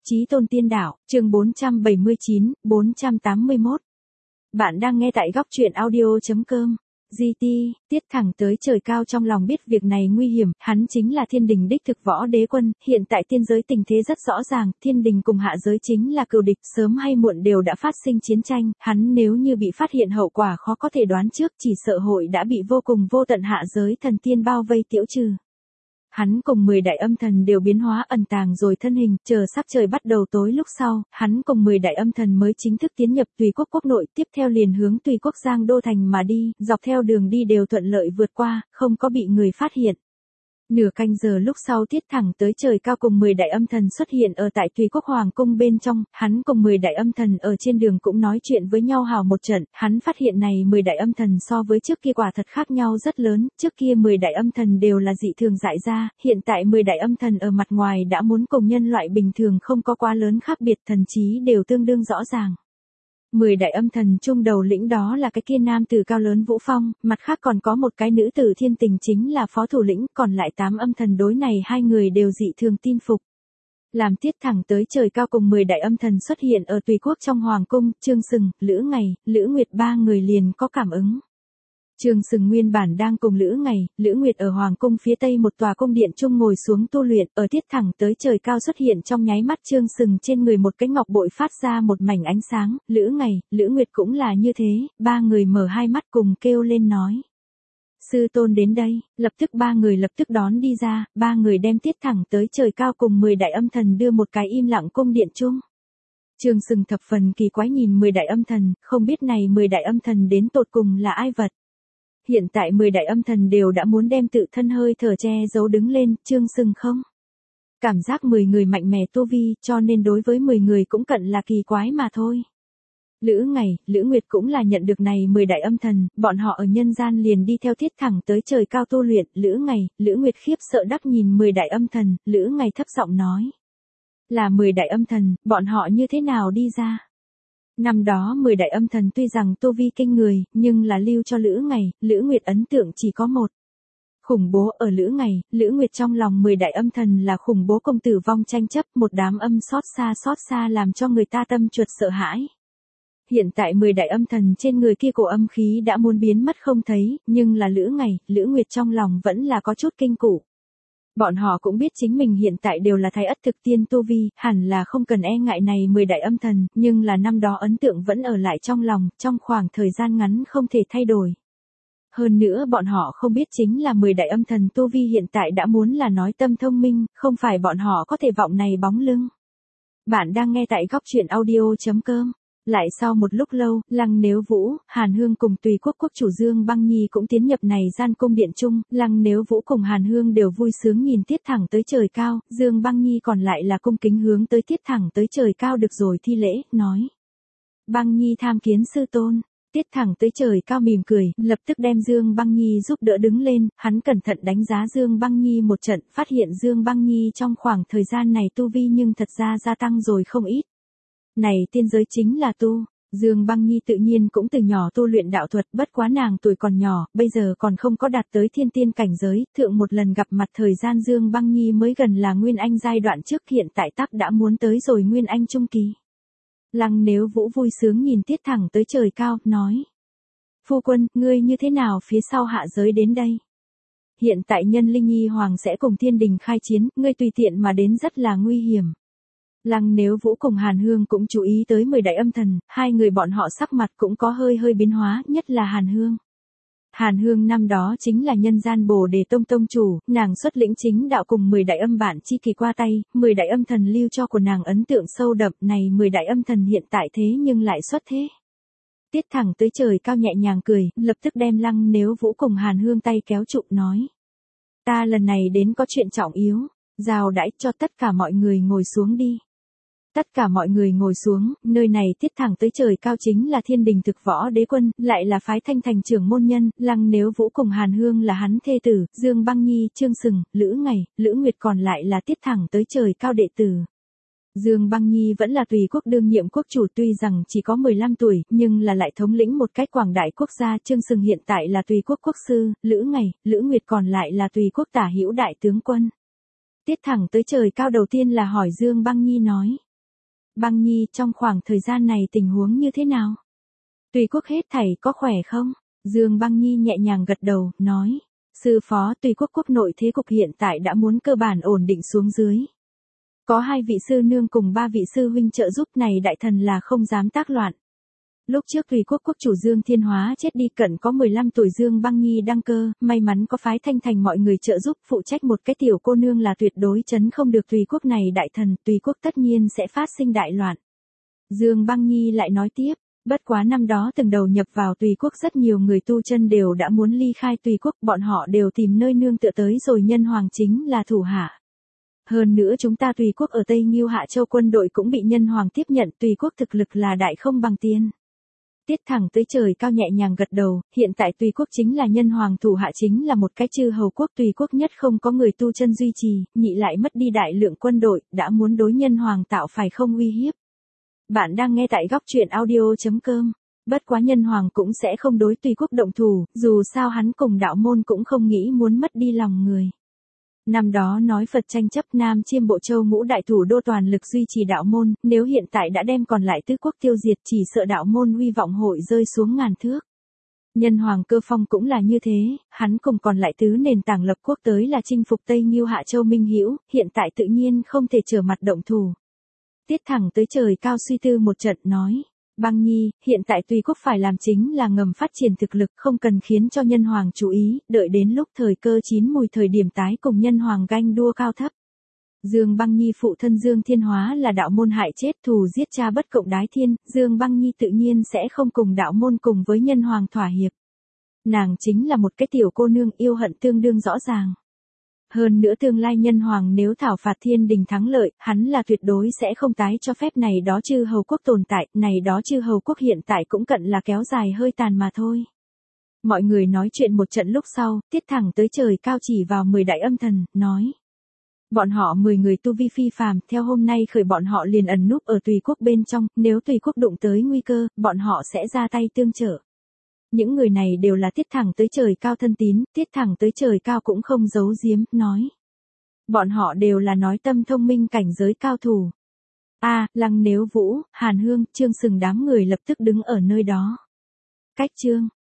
Chí Tôn Tiên Đạo, chương 479, 481. Bạn đang nghe tại góc truyện audio.com. GT, tiết thẳng tới trời cao trong lòng biết việc này nguy hiểm, hắn chính là thiên đình đích thực võ đế quân, hiện tại tiên giới tình thế rất rõ ràng, thiên đình cùng hạ giới chính là cừu địch, sớm hay muộn đều đã phát sinh chiến tranh, hắn nếu như bị phát hiện hậu quả khó có thể đoán trước, chỉ sợ hội đã bị vô cùng vô tận hạ giới thần tiên bao vây tiễu trừ. Hắn cùng 10 đại âm thần đều biến hóa ẩn tàng rồi thân hình, chờ sắc trời bắt đầu tối lúc sau, hắn cùng 10 đại âm thần mới chính thức tiến nhập Tùy Quốc quốc nội, tiếp theo liền hướng Tùy Quốc Giang Đô Thành mà đi, dọc theo đường đi đều thuận lợi vượt qua, không có bị người phát hiện. Nửa canh giờ lúc sau tiết thẳng tới trời cao cùng 10 đại âm thần xuất hiện ở tại Tùy Quốc Hoàng cung bên trong, hắn cùng 10 đại âm thần ở trên đường cũng nói chuyện với nhau hào một trận, hắn phát hiện này 10 đại âm thần so với trước kia quả thật khác nhau rất lớn, trước kia 10 đại âm thần đều là dị thường dại ra, hiện tại 10 đại âm thần ở mặt ngoài đã muốn cùng nhân loại bình thường không có quá lớn khác biệt, thần trí đều tương đương rõ ràng. 10 đại âm thần chung đầu lĩnh đó là cái kia nam tử cao lớn Vũ Phong, mặt khác còn có một cái nữ tử thiên tình chính là phó thủ lĩnh, còn lại 8 âm thần đối này hai người đều dị thường tin phục. Làm tiết thẳng tới trời cao cùng 10 đại âm thần xuất hiện ở Tùy Quốc trong hoàng cung, Trương Sừng, Lữ Ngày, Lữ Nguyệt ba người liền có cảm ứng. Trương Sừng nguyên bản đang cùng Lữ Ngày, Lữ Nguyệt ở hoàng cung phía tây một tòa cung điện chung ngồi xuống tu luyện, ở tiết thẳng tới trời cao xuất hiện trong nháy mắt Trương Sừng trên người một cái ngọc bội phát ra một mảnh ánh sáng, Lữ Ngày, Lữ Nguyệt cũng là như thế, ba người mở hai mắt cùng kêu lên nói. Sư tôn đến đây, lập tức ba người lập tức đón đi ra, ba người đem tiết thẳng tới trời cao cùng 10 đại âm thần đưa một cái im lặng cung điện chung. Trương Sừng thập phần kỳ quái nhìn 10 đại âm thần, không biết này 10 đại âm thần đến tột cùng là ai vật. Hiện tại 10 đại âm thần đều đã muốn đem tự thân hơi thở che giấu đứng lên, Trương Sừng không. Cảm giác 10 người mạnh mẽ tu vi, cho nên đối với 10 người cũng cận là kỳ quái mà thôi. Lữ Ngày, Lữ Nguyệt cũng là nhận được này 10 đại âm thần, bọn họ ở nhân gian liền đi theo tiết thẳng tới trời cao tu luyện, Lữ Ngày, Lữ Nguyệt khiếp sợ đắc nhìn 10 đại âm thần, Lữ Ngày thấp giọng nói. Là 10 đại âm thần, bọn họ như thế nào đi ra? Năm đó 10 đại âm thần tuy rằng tu vi kinh người, nhưng là lưu cho Lữ Ngày, Lữ Nguyệt ấn tượng chỉ có một. Khủng bố ở Lữ Ngày, Lữ Nguyệt trong lòng 10 đại âm thần là khủng bố công tử vong tranh chấp, một đám âm xót xa làm cho người ta tâm chuột sợ hãi. Hiện tại 10 đại âm thần trên người kia cổ âm khí đã muốn biến mất không thấy, nhưng là Lữ Ngày, Lữ Nguyệt trong lòng vẫn là có chút kinh củ. Bọn họ cũng biết chính mình hiện tại đều là thái ất thực tiên tu vi, hẳn là không cần e ngại này 10 đại âm thần, nhưng là năm đó ấn tượng vẫn ở lại trong lòng, trong khoảng thời gian ngắn không thể thay đổi. Hơn nữa bọn họ không biết chính là 10 đại âm thần tu vi hiện tại đã muốn là nói tâm thông minh, không phải bọn họ có thể vọng này bóng lưng. Bạn đang nghe tại góc truyện audio.com. Lại sau một lúc lâu, Lăng Nếu Vũ, Hàn Hương cùng Tùy Quốc quốc chủ Dương Băng Nhi cũng tiến nhập này gian cung điện chung, Lăng Nếu Vũ cùng Hàn Hương đều vui sướng nhìn tiết thẳng tới trời cao, Dương Băng Nhi còn lại là cung kính hướng tới tiết thẳng tới trời cao được rồi thi lễ, nói. Băng Nhi tham kiến sư tôn. Tiết thẳng tới trời cao mỉm cười, lập tức đem Dương Băng Nhi giúp đỡ đứng lên, hắn cẩn thận đánh giá Dương Băng Nhi một trận, phát hiện Dương Băng Nhi trong khoảng thời gian này tu vi nhưng thật ra gia tăng rồi không ít. Này tiên giới chính là tu, Dương Băng Nhi tự nhiên cũng từ nhỏ tu luyện đạo thuật, bất quá nàng tuổi còn nhỏ, bây giờ còn không có đạt tới thiên tiên cảnh giới, thượng một lần gặp mặt thời gian Dương Băng Nhi mới gần là Nguyên Anh giai đoạn trước, hiện tại tắc đã muốn tới rồi Nguyên Anh trung kỳ. Lăng Nếu Vũ vui sướng nhìn tiết thẳng tới trời cao, nói. Phu quân, ngươi như thế nào phía sau hạ giới đến đây? Hiện tại nhân Linh Nhi Hoàng sẽ cùng thiên đình khai chiến, ngươi tùy tiện mà đến rất là nguy hiểm. Lăng Nếu Vũ cùng Hàn Hương cũng chú ý tới 10 đại âm thần, hai người bọn họ sắc mặt cũng có hơi biến hóa, nhất là Hàn Hương. Hàn Hương năm đó chính là nhân gian Bồ Đề Tông tông chủ, nàng xuất lĩnh chính đạo cùng 10 đại âm bản chi kỳ qua tay, 10 đại âm thần lưu cho của nàng ấn tượng sâu đậm, này 10 đại âm thần hiện tại thế nhưng lại xuất thế. Tiết thẳng tới trời cao nhẹ nhàng cười, lập tức đem Lăng Nếu Vũ cùng Hàn Hương tay kéo trụ nói. Ta lần này đến có chuyện trọng yếu, giao đãi cho tất cả mọi người ngồi xuống đi. Tất cả mọi người ngồi xuống, nơi này tiết thẳng tới trời cao chính là thiên đình thực võ đế quân, lại là phái Thanh Thành trưởng môn nhân, Lăng Nếu Vũ cùng Hàn Hương là hắn thê tử, Dương Băng Nhi, Trương Sừng, Lữ Ngày, Lữ Nguyệt còn lại là tiết thẳng tới trời cao đệ tử. Dương Băng Nhi vẫn là Tùy Quốc đương nhiệm quốc chủ, tuy rằng chỉ có 15 tuổi, nhưng là lại thống lĩnh một cách quảng đại quốc gia. Trương Sừng hiện tại là Tùy Quốc quốc sư, Lữ Ngày, Lữ Nguyệt còn lại là Tùy Quốc tả hữu đại tướng quân. Tiết thẳng tới trời cao đầu tiên là hỏi Dương Băng Nhi nói. Băng Nhi, trong khoảng thời gian này tình huống như thế nào? Tùy Quốc hết thảy có khỏe không? Dương Băng Nhi nhẹ nhàng gật đầu, nói. Sư phó, Tùy Quốc quốc nội thế cục hiện tại đã muốn cơ bản ổn định xuống dưới. Có 2 vị sư nương cùng 3 vị sư huynh trợ giúp này đại thần là không dám tác loạn. Lúc trước Tùy Quốc quốc chủ Dương Thiên Hóa chết đi, cận có 15 tuổi Dương Băng Nhi đăng cơ, may mắn có phái Thanh Thành mọi người trợ giúp, phụ trách một cái tiểu cô nương là tuyệt đối chấn không được Tùy Quốc này đại thần, Tùy Quốc tất nhiên sẽ phát sinh đại loạn. Dương Băng Nhi lại nói tiếp, bất quá năm đó từng đầu nhập vào Tùy Quốc rất nhiều người tu chân đều đã muốn ly khai Tùy Quốc, bọn họ đều tìm nơi nương tựa tới rồi, Nhân Hoàng chính là thủ hạ. Hơn nữa chúng ta Tùy Quốc ở Tây Ngưu Hạ Châu quân đội cũng bị Nhân Hoàng tiếp nhận, Tùy Quốc thực lực là đại không bằng tiên. Tiết Thẳng Tới Trời Cao nhẹ nhàng gật đầu, hiện tại Tùy Quốc chính là Nhân Hoàng thủ hạ, chính là một cái chư hầu quốc, Tùy Quốc nhất không có người tu chân duy trì, nhị lại mất đi đại lượng quân đội, đã muốn đối Nhân Hoàng tạo phải không uy hiếp. Bạn đang nghe tại góc truyện audio.com. Bất quá Nhân Hoàng cũng sẽ không đối Tùy Quốc động thủ, dù sao hắn cùng đạo môn cũng không nghĩ muốn mất đi lòng người. Năm đó nói Phật tranh chấp Nam Chiêm Bộ Châu ngũ đại thủ đô toàn lực duy trì đạo môn, nếu hiện tại đã đem còn lại tứ quốc tiêu diệt, chỉ sợ đạo môn huy vọng hội rơi xuống ngàn thước. Nhân Hoàng Cơ Phong cũng là như thế, hắn cùng còn lại tứ nền tảng lập quốc tới là chinh phục Tây Ngưu Hạ Châu Minh Hữu, hiện tại tự nhiên không thể trở mặt động thủ. Tiết Thẳng Tới Trời Cao suy tư một trận nói. Băng Nhi, hiện tại Tùy Quốc phải làm chính là ngầm phát triển thực lực, không cần khiến cho Nhân Hoàng chú ý, đợi đến lúc thời cơ chín mùi thời điểm tái cùng Nhân Hoàng ganh đua cao thấp. Dương Băng Nhi phụ thân Dương Thiên Hóa là đạo môn hại chết thù giết cha bất cộng đái thiên, Dương Băng Nhi tự nhiên sẽ không cùng đạo môn cùng với Nhân Hoàng thỏa hiệp. Nàng chính là một cái tiểu cô nương, yêu hận tương đương rõ ràng. Hơn nữa tương lai Nhân Hoàng nếu thảo phạt thiên đình thắng lợi, hắn là tuyệt đối sẽ không tái cho phép này đó chư hầu quốc tồn tại, này đó chư hầu quốc hiện tại cũng cận là kéo dài hơi tàn mà thôi. Mọi người nói chuyện một trận lúc sau, Tiết Thẳng Tới Trời Cao chỉ vào 10 đại âm thần, nói. Bọn họ 10 người tu vi phi phàm, theo hôm nay khởi bọn họ liền ẩn núp ở Tùy Quốc bên trong, nếu Tùy Quốc đụng tới nguy cơ, bọn họ sẽ ra tay tương trợ. Những người này đều là Tiết Thẳng Tới Trời Cao thân tín, Tiết Thẳng Tới Trời Cao cũng không giấu giếm, nói. Bọn họ đều là nói tâm thông minh cảnh giới cao thủ. Lăng Nếu Vũ, Hàn Hương, Trương Sừng đám người lập tức đứng ở nơi đó. Cách chương